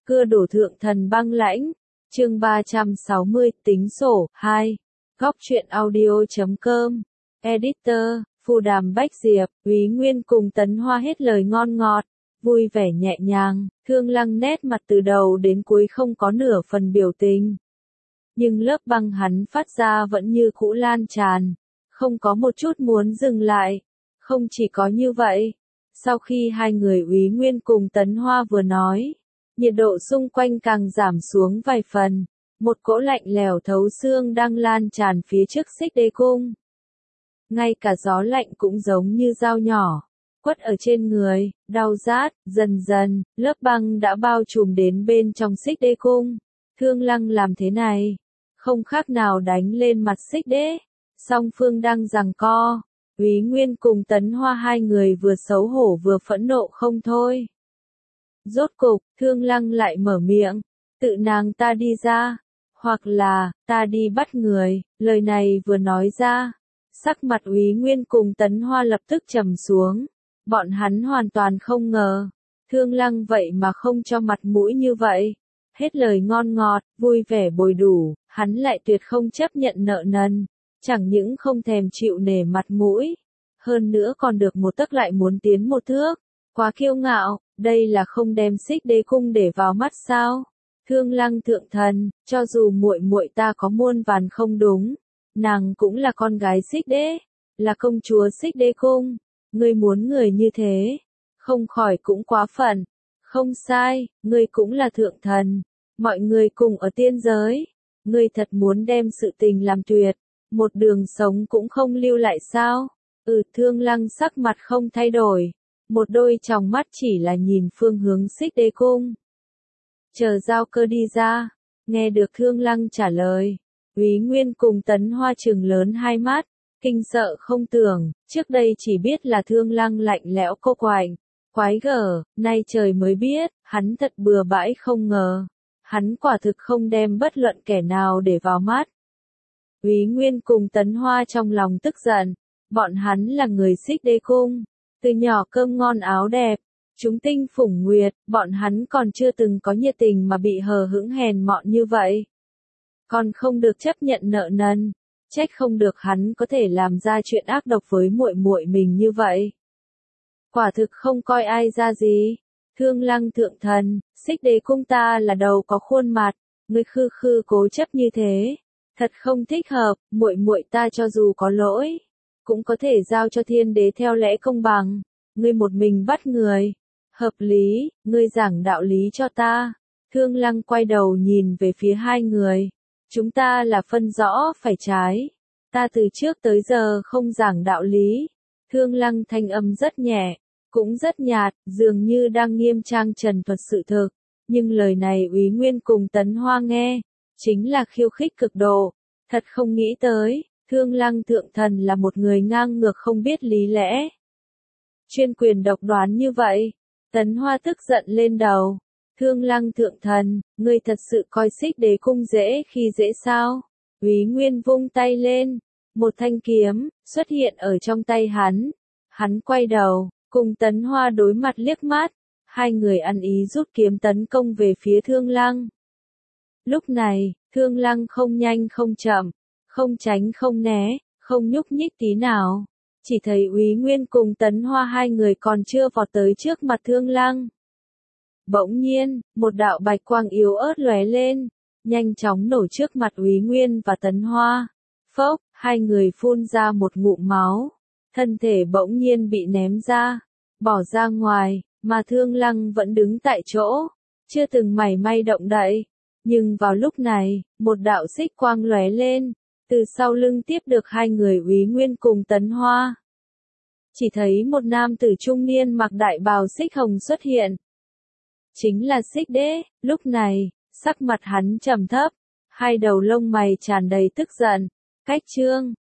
Cưa đổ thượng thần băng lãnh. Chương 360, tính sổ 2. Góc truyện audio.com. Editor, Phù Đàm Bách Diệp, Úy Nguyên cùng Tấn Hoa hết lời ngon ngọt, vui vẻ nhẹ nhàng. Thương Lăng nét mặt từ đầu đến cuối không có nửa phần biểu tình. Nhưng lớp băng hắn phát ra vẫn như cũ lan tràn, không có một chút muốn dừng lại. Không chỉ có như vậy, sau khi hai người Úy Nguyên cùng Tấn Hoa vừa nói, nhiệt độ xung quanh càng giảm xuống vài phần, một cỗ lạnh lẽo thấu xương đang lan tràn phía trước Xích Đế cung. Ngay cả gió lạnh cũng giống như dao nhỏ, quất ở trên người, đau rát. Dần dần, lớp băng đã bao trùm đến bên trong Xích Đế cung. Thương Lăng làm thế này, không khác nào đánh lên mặt Xích Đế. Song phương đang giằng co, Úy Nguyên cùng Tấn Hoa hai người vừa xấu hổ vừa phẫn nộ không thôi. Rốt cục, Thương Lăng lại mở miệng, tự nàng ta đi ra, hoặc là, ta đi bắt người. Lời này vừa nói ra, sắc mặt Úy Nguyên cùng Tấn Hoa lập tức trầm xuống. Bọn hắn hoàn toàn không ngờ, Thương Lăng vậy mà không cho mặt mũi như vậy. Hết lời ngon ngọt, vui vẻ bồi đủ, hắn lại tuyệt không chấp nhận nợ nần. Chẳng những không thèm chịu nể mặt mũi, hơn nữa còn được một tấc lại muốn tiến một thước. Quá kiêu ngạo, đây là không đem Xích Đế cung để vào mắt sao? Thương Lăng thượng thần, cho dù muội muội ta có muôn vàn không đúng, nàng cũng là con gái Xích Đế, là công chúa Xích Đế cung. Ngươi muốn người như thế, không khỏi cũng quá phận. Không sai, ngươi cũng là thượng thần, mọi người cùng ở tiên giới. Ngươi thật muốn đem sự tình làm tuyệt, một đường sống cũng không lưu lại sao? Thương Lăng sắc mặt không thay đổi, một đôi tròng mắt chỉ là nhìn phương hướng Xích Đế cung. Chờ giao cơ đi ra, nghe được Thương Lăng trả lời, Úy Nguyên cùng Tấn Hoa trừng lớn hai mắt, kinh sợ không tưởng, trước đây chỉ biết là Thương Lăng lạnh lẽo cô quạnh, quái gở, nay trời mới biết, hắn thật bừa bãi không ngờ, hắn quả thực không đem bất luận kẻ nào để vào mắt. Úy Nguyên cùng Tấn Hoa trong lòng tức giận, bọn hắn là người Xích Đế cung, từ nhỏ cơm ngon áo đẹp, chúng tinh phủng nguyệt, bọn hắn còn chưa từng có nhiệt tình mà bị hờ hững hèn mọn như vậy. Còn không được chấp nhận nợ nần, trách không được hắn có thể làm ra chuyện ác độc với muội muội mình như vậy. Quả thực không coi ai ra gì. Thương Lăng thượng thần, Xích Đế cung ta là đầu có khuôn mặt, ngươi khư khư cố chấp như thế, thật không thích hợp. Muội muội ta cho dù có lỗi, cũng có thể giao cho Thiên Đế theo lẽ công bằng. Ngươi một mình bắt người, hợp lý, ngươi giảng đạo lý cho ta. Thương Lăng quay đầu nhìn về phía hai người, chúng ta là phân rõ phải trái, ta từ trước tới giờ không giảng đạo lý. Thương Lăng thanh âm rất nhẹ, cũng rất nhạt, dường như đang nghiêm trang trần thuật sự thực, nhưng lời này Úy Nguyên cùng Tấn Hoa nghe, chính là khiêu khích cực độ. Thật không nghĩ tới, Thương Lăng thượng thần là một người ngang ngược không biết lý lẽ, chuyên quyền độc đoán như vậy. Tấn Hoa tức giận lên đầu. Thương Lăng thượng thần, ngươi thật sự coi Xích Đế cung dễ khi dễ sao? Úy Nguyên vung tay lên, một thanh kiếm xuất hiện ở trong tay hắn. Hắn quay đầu, cùng Tấn Hoa đối mặt liếc mắt, hai người ăn ý rút kiếm tấn công về phía Thương Lăng. Lúc này, Thương Lăng không nhanh không chậm, không tránh không né, không nhúc nhích tí nào. Chỉ thấy Úy Nguyên cùng Tấn Hoa hai người còn chưa vọt tới trước mặt Thương Lăng. Bỗng nhiên, một đạo bạch quang yếu ớt lóe lên, nhanh chóng nổ trước mặt Úy Nguyên và Tấn Hoa. Phốc, hai người phun ra một ngụm máu, thân thể bỗng nhiên bị ném ra, bỏ ra ngoài, mà Thương Lăng vẫn đứng tại chỗ, chưa từng mảy may động đậy. Nhưng vào lúc này, một đạo xích quang lóe lên, từ sau lưng tiếp được hai người Úy Nguyên cùng Tấn Hoa. Chỉ thấy một nam tử trung niên mặc đại bào xích hồng xuất hiện. Chính là Xích Đế. Lúc này, sắc mặt hắn trầm thấp, hai đầu lông mày tràn đầy tức giận. Cách trương,